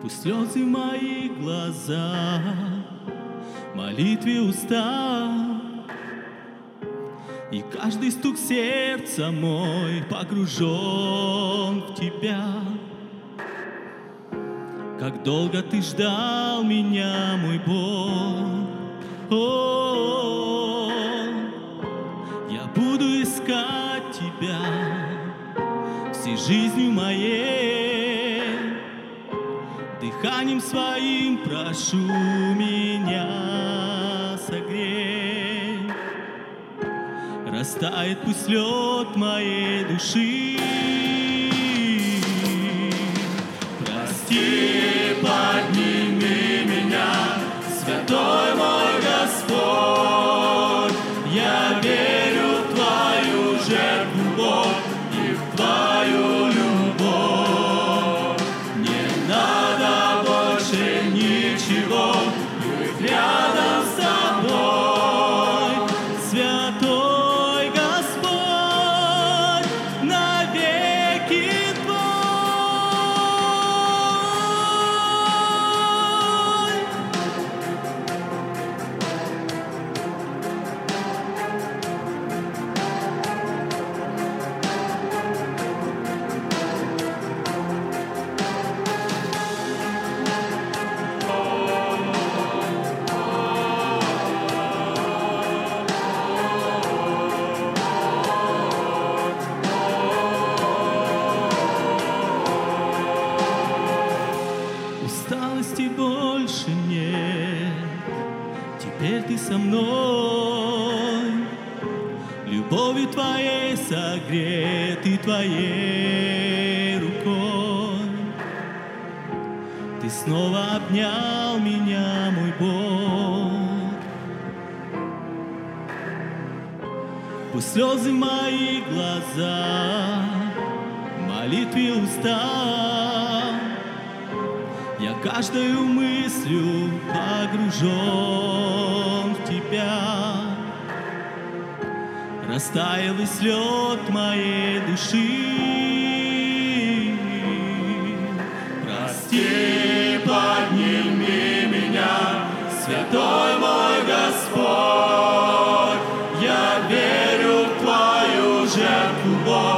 Пусть слезы в моих глазах, молитве уста, и каждый стук сердца мой погружен в Тебя. Как долго Ты ждал меня, мой Бог. Я буду искать Тебя всей жизнью моей. Дыханием своим прошу меня согрей. Растает пусть лед моей души. Прости, подними меня, святой мой Господь. Я верю в Твою жертву, Бог, и в Твою любовь. Не надо больше ничего, быть рядом с Тобой, святой Господь, навеки Твой. Усталости больше нет, теперь Ты со мной. Любовью Твоей согрет и Твоей рукой. Ты снова обнял меня, мой Бог. Пусть слезы в моих глазах, молитве уста, я каждою мыслью погружен в Тебя. Растаял весь лед моей души. Прости, подними меня, святой мой Господь. Я верю в Твою жертву, Бог.